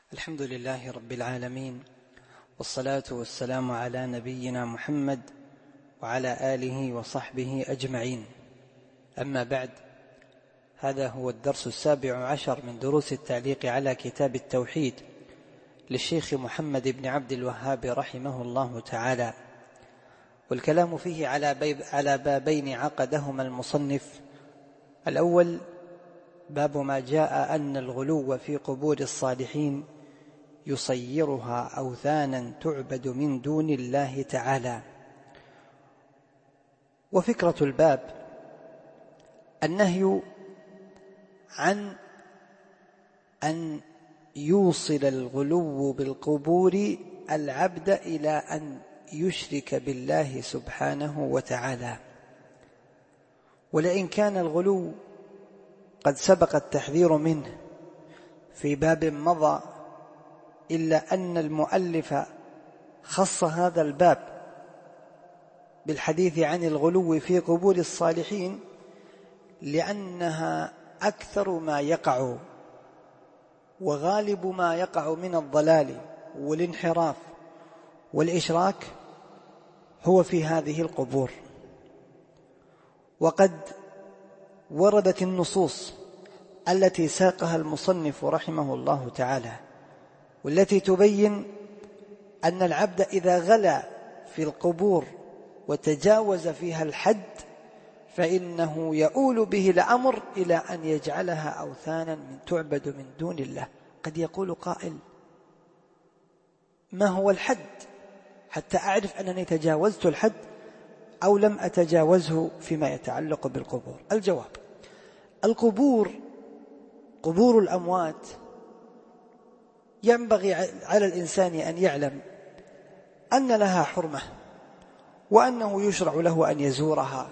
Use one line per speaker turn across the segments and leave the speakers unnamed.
الحمد لله رب العالمين، والصلاة والسلام على نبينا محمد وعلى آله وصحبه أجمعين. أما بعد، هذا هو الدرس 17 من دروس التعليق على كتاب التوحيد للشيخ محمد بن عبد الوهاب رحمه الله تعالى، والكلام فيه على بابين عقدهما المصنف. الأول باب ما جاء أن الغلو في قبور الصالحين يصيرها أوثانا تعبد من دون الله تعالى. وفكرة الباب النهي عن أن يوصل الغلو بالقبور العبد إلى أن يشرك بالله سبحانه وتعالى. ولئن كان الغلو قد سبق التحذير منه في باب مضى، إلا أن المؤلف خص هذا الباب بالحديث عن الغلو في قبور الصالحين لأنها أكثر ما يقع وغالب ما يقع من الضلال والانحراف والإشراك هو في هذه القبور. وقد وردت النصوص التي ساقها المصنف رحمه الله تعالى، والتي تبين أن العبد إذا غلا في القبور وتجاوز فيها الحد فإنه يؤول به الأمر إلى أن يجعلها أوثانا من تعبد من دون الله. قد يقول قائل: ما هو الحد حتى أعرف أنني تجاوزت الحد أو لم أتجاوزه فيما يتعلق بالقبور؟ الجواب: القبور قبور الأموات ينبغي على الإنسان أن يعلم أن لها حرمة، وأنه يشرع له أن يزورها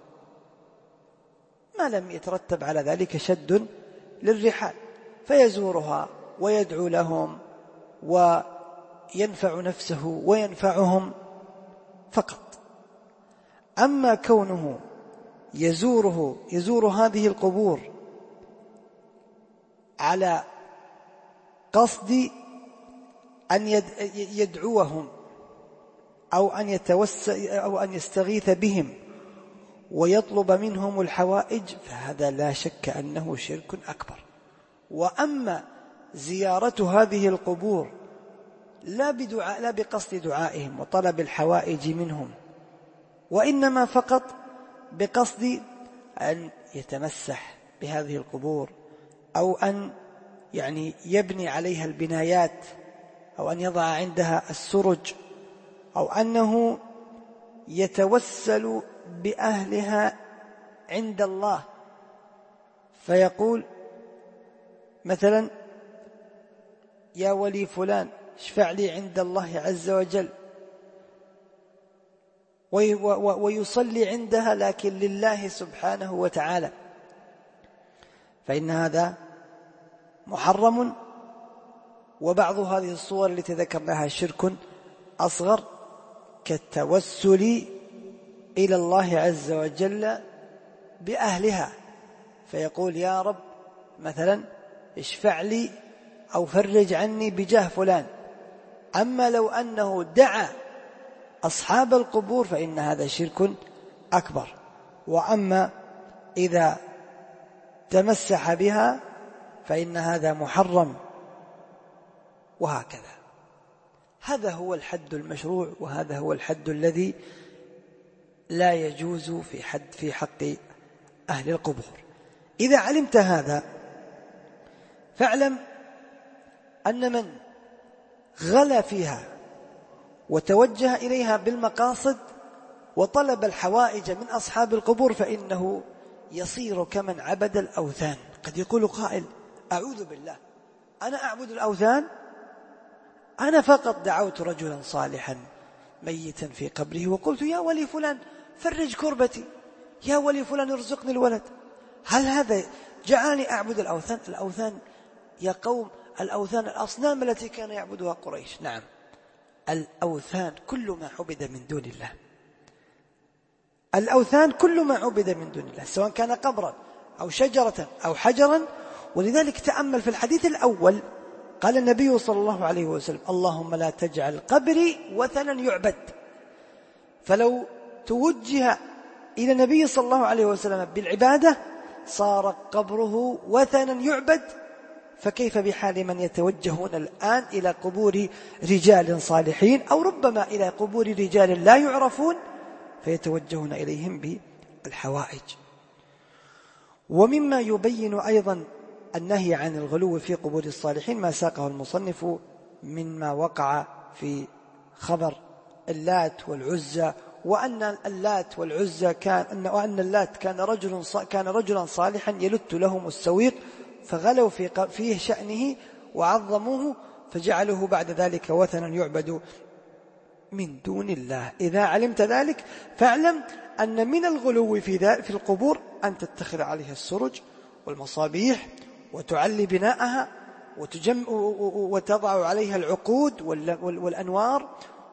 ما لم يترتب على ذلك شد للرحال، فيزورها ويدعو لهم وينفع نفسه وينفعهم فقط. أما كونه يزور هذه القبور على قصد أن يدعوهم أو أن يستغيث بهم ويطلب منهم الحوائج، فهذا لا شك أنه شرك أكبر. وأما زيارة هذه القبور لا بقصد دعائهم وطلب الحوائج منهم، وإنما فقط بقصد أن يتمسح بهذه القبور، أو أن يبني عليها البنايات، أو أن يضع عندها السرج، أو أنه يتوسل بأهلها عند الله، فيقول مثلا: يا ولي فلان اشفع لي عند الله عز وجل، ويصلي عندها لكن لله سبحانه وتعالى، فإن هذا محرم. وبعض هذه الصور التي ذكرناها شرك أصغر، كالتوسل إلى الله عز وجل بأهلها، فيقول: يا رب مثلا اشفع لي أو فرج عني بجاه فلان. أما لو أنه دعا أصحاب القبور فإن هذا شرك أكبر. وأما إذا تمسح بها فإن هذا محرم، وهكذا. هذا هو الحد المشروع، وهذا هو الحد الذي لا يجوز في حق أهل القبور. إذا علمت هذا فاعلم أن من غلا فيها وتوجه إليها بالمقاصد وطلب الحوائج من أصحاب القبور فإنه يصير كمن عبد الأوثان. قد يقول قائل: أعوذ بالله، أنا أعبد الأوثان؟ أنا فقط دعوت رجلا صالحا ميتا في قبره وقلت: يا ولي فلان فرج كربتي، يا ولي فلان ارزقني الولد. هل هذا جعلني أعبد الأوثان؟ الأوثان يا قوم، الأوثان الأصنام التي كان يعبدها قريش. نعم، الأوثان كل ما عبد من دون الله. الأوثان كل ما عبد من دون الله، سواء كان قبرا أو شجرة أو حجرا. ولذلك تأمل في الحديث الأول قال النبي صلى الله عليه وسلم: اللهم لا تجعل قبري وثنا يعبد. فلو توجه إلى النبي صلى الله عليه وسلم بالعبادة صار قبره وثنا يعبد، فكيف بحال من يتوجهون الآن إلى قبور رجال صالحين أو ربما إلى قبور رجال لا يعرفون فيتوجهون إليهم بالحوائج. ومما يبين أيضا النهي عن الغلو في قبور الصالحين ما ساقه المصنف مما وقع في خبر اللات والعزى، وأن اللات والعزى وأن اللات كان رجلا صالحا يلت لهم السويق، فغلوا فيه شأنه وعظموه فجعلوه بعد ذلك وثنا يعبد من دون الله. إذا علمت ذلك فاعلم أن من الغلو في القبور أن تتخذ عليها السرج والمصابيح وتعلي بناءها وتضع عليها العقود والأنوار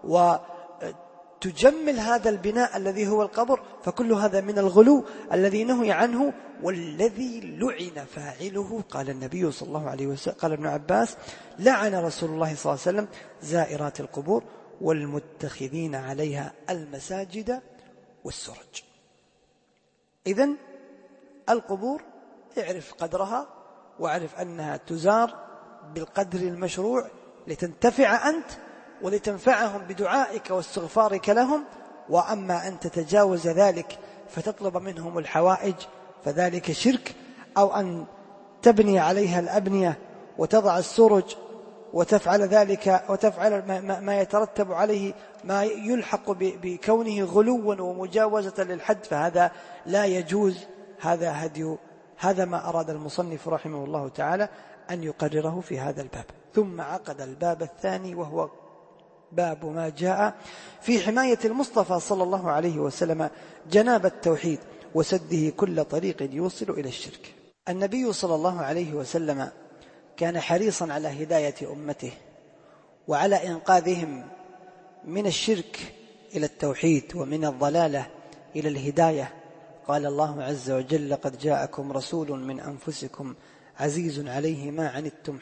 وتجمل هذا البناء الذي هو القبر، فكل هذا من الغلو الذي نهي عنه والذي لعن فاعله. قال النبي صلى الله عليه وسلم، قال ابن عباس: لعن رسول الله صلى الله عليه وسلم زائرات القبور والمتخذين عليها المساجد والسرج. إذن القبور اعرف قدرها واعرف أنها تزار بالقدر المشروع لتنتفع أنت ولتنفعهم بدعائك واستغفارك لهم. وأما أن تتجاوز ذلك فتطلب منهم الحوائج فذلك شرك، أو أن تبني عليها الأبنية وتضع السرج وتفعل ذلك وتفعل ما يترتب عليه ما يلحق بكونه غلوا ومجاوزة للحد، فهذا لا يجوز. هذا ما أراد المصنف رحمه الله تعالى أن يقرره في هذا الباب. ثم عقد الباب الثاني وهو باب ما جاء في حماية المصطفى صلى الله عليه وسلم جناب التوحيد وسده كل طريق يوصل إلى الشرك. النبي صلى الله عليه وسلم كان حريصا على هداية أمته وعلى إنقاذهم من الشرك إلى التوحيد ومن الضلالة إلى الهداية. قال الله عز وجل: قد جاءكم رسول من أنفسكم عزيز عليه ما عنتم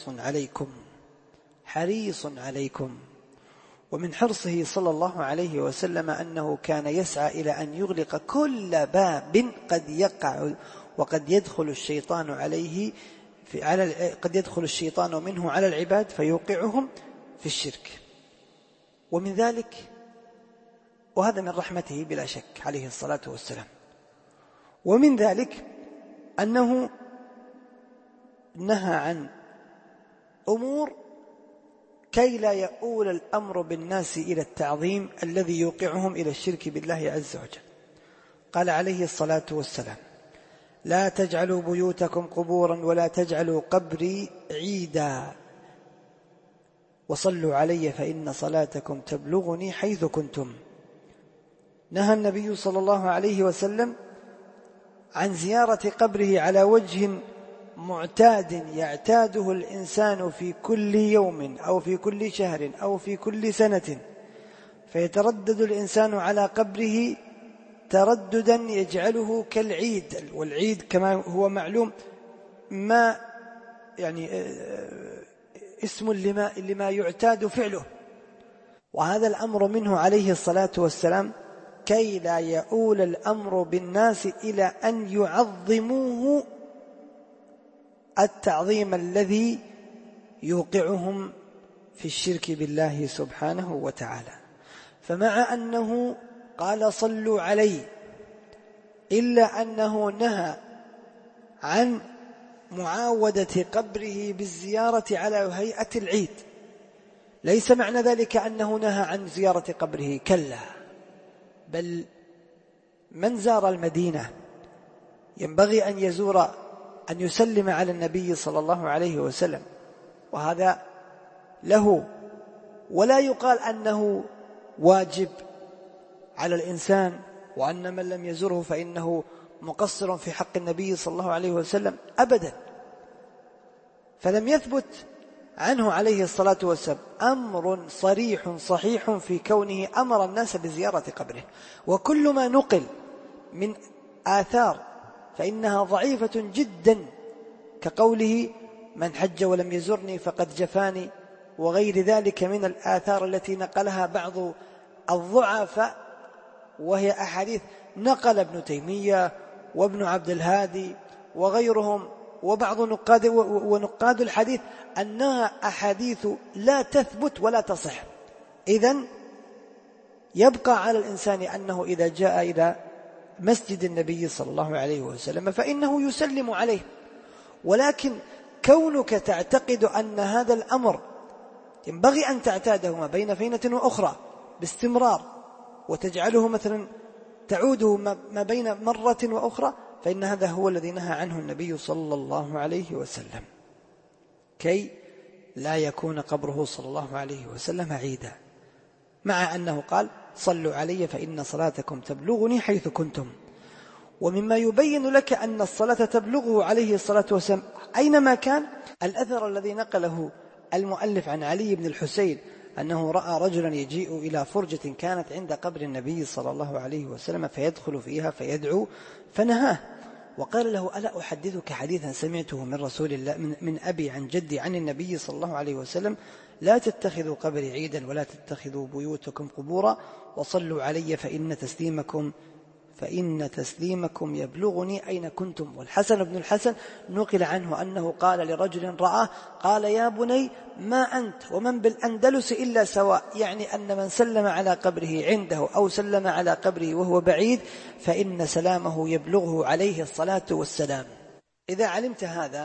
حريص عليكم. ومن حرصه صلى الله عليه وسلم أنه كان يسعى إلى أن يغلق كل باب قد يقع وقد يدخل الشيطان قد يدخل الشيطان منه على العباد فيوقعهم في الشرك. ومن ذلك، وهذا من رحمته بلا شك عليه الصلاة والسلام، ومن ذلك أنه نهى عن أمور كي لا يؤول الأمر بالناس إلى التعظيم الذي يوقعهم إلى الشرك بالله عز وجل. قال عليه الصلاة والسلام: لا تجعلوا بيوتكم قبورا ولا تجعلوا قبري عيدا وصلوا علي فإن صلاتكم تبلغني حيث كنتم. نهى النبي صلى الله عليه وسلم عن زيارة قبره على وجه معتاد يعتاده الإنسان في كل يوم أو في كل شهر أو في كل سنة، فيتردد الإنسان على قبره ترددا يجعله كالعيد. والعيد كما هو معلوم ما اسم لما يعتاد فعله، وهذا الأمر منه عليه الصلاة والسلام كي لا يؤول الأمر بالناس إلى أن يعظموه التعظيم الذي يوقعهم في الشرك بالله سبحانه وتعالى. فمع أنه قال صلوا علي إلا أنه نهى عن معاودة قبره بالزيارة على هيئة العيد. ليس معنى ذلك أنه نهى عن زيارة قبره، كلا، بل من زار المدينة ينبغي أن يسلم على النبي صلى الله عليه وسلم، وهذا له، ولا يقال أنه واجب على الإنسان وأن من لم يزره فإنه مقصر في حق النبي صلى الله عليه وسلم أبدا. فلم يثبت عنه عليه الصلاة والسلام أمر صريح صحيح في كونه أمر الناس بزيارة قبره. وكل ما نقل من آثار فإنها ضعيفة جدا، كقوله من حج ولم يزرني فقد جفاني، وغير ذلك من الآثار التي نقلها بعض الضعفاء، وهي أحاديث نقل ابن تيمية وابن عبد الهادي وغيرهم وبعض ونقاد الحديث أنها أحاديث لا تثبت ولا تصح. إذن يبقى على الإنسان أنه إذا جاء إلى مسجد النبي صلى الله عليه وسلم فإنه يسلم عليه، ولكن كونك تعتقد أن هذا الأمر ينبغي أن تعتاده ما بين فينة وأخرى باستمرار، وتجعله مثلا تعوده ما بين مرة وأخرى، فإن هذا هو الذي نهى عنه النبي صلى الله عليه وسلم، كي لا يكون قبره صلى الله عليه وسلم عيدا، مع أنه قال صلوا علي فإن صلاتكم تبلغني حيث كنتم. ومما يبين لك أن الصلاة تبلغه عليه الصلاة والسلام أينما كان الأثر الذي نقله المؤلف عن علي بن الحسين أنه رأى رجلا يجيء إلى فرجة كانت عند قبر النبي صلى الله عليه وسلم فيدخل فيها فيدعو، فنهاه وقال له ألا أحدثك حديثا سمعته من رسول الله من أبي عن جدي عن النبي صلى الله عليه وسلم: لا تتخذوا قبري عيدا ولا تتخذوا بيوتكم قبورا وصلوا علي فإن تسليمكم يبلغني أين كنتم. والحسن بن الحسن نقل عنه أنه قال لرجل رآه قال: يا بني ما أنت ومن بالأندلس إلا سواء، يعني أن من سلم على قبره عنده أو سلم على قبره وهو بعيد فإن سلامه يبلغه عليه الصلاة والسلام. إذا علمت هذا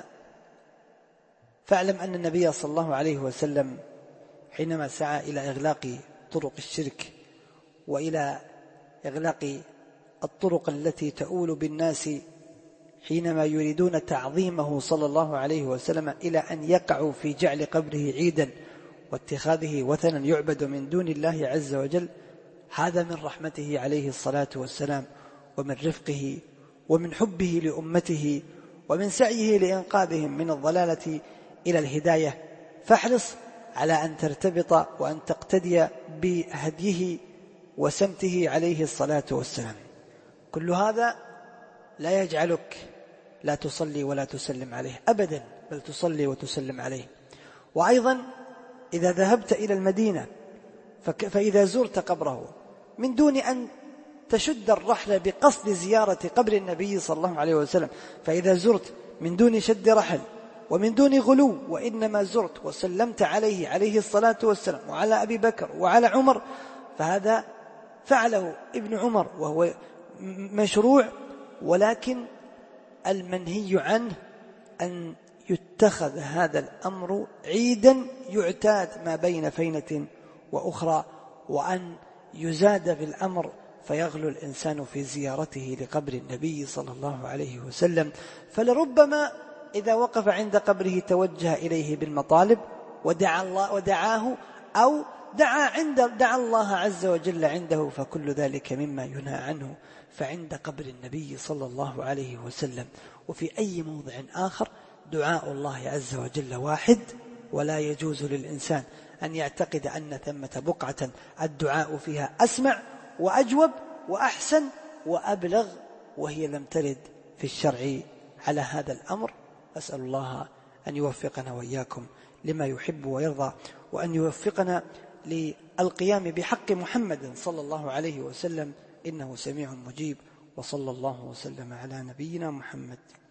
فاعلم أن النبي صلى الله عليه وسلم حينما سعى إلى إغلاق طرق الشرك وإلى إغلاق الطرق التي تؤول بالناس حينما يريدون تعظيمه صلى الله عليه وسلم إلى أن يقعوا في جعل قبره عيدا واتخاذه وثنا يعبد من دون الله عز وجل، هذا من رحمته عليه الصلاة والسلام ومن رفقه ومن حبه لأمته ومن سعيه لإنقاذهم من الضلالة إلى الهداية. فاحرص على أن ترتبط وأن تقتدي بهديه وسمته عليه الصلاة والسلام. كل هذا لا يجعلك لا تصلي ولا تسلم عليه أبدا، بل تصلي وتسلم عليه. وأيضا إذا ذهبت إلى المدينة فإذا زرت قبره من دون أن تشد الرحل بقصد زيارة قبر النبي صلى الله عليه وسلم، فإذا زرت من دون شد رحل ومن دون غلو، وإنما زرت وسلمت عليه الصلاة والسلام وعلى أبي بكر وعلى عمر، فهذا فعله ابن عمر وهو مشروع، ولكن المنهي عنه أن يتخذ هذا الأمر عيدا يعتاد ما بين فينة وأخرى، وأن يزاد بالأمر فيغلو الإنسان في زيارته لقبر النبي صلى الله عليه وسلم. فلربما إذا وقف عند قبره توجه إليه بالمطالب ودعاه أو دعا الله عز وجل عنده، فكل ذلك مما ينهى عنه. فعند قبر النبي صلى الله عليه وسلم وفي أي موضع آخر دعاء الله عز وجل واحد، ولا يجوز للإنسان أن يعتقد أن ثمة بقعة الدعاء فيها أسمع وأجوب وأحسن وأبلغ، وهي لم ترد في الشرع على هذا الأمر. أسأل الله أن يوفقنا وإياكم لما يحب ويرضى، وأن يوفقنا للقيام بحق محمد صلى الله عليه وسلم، إنه سميع مجيب. وصلى الله وسلم على نبينا محمد.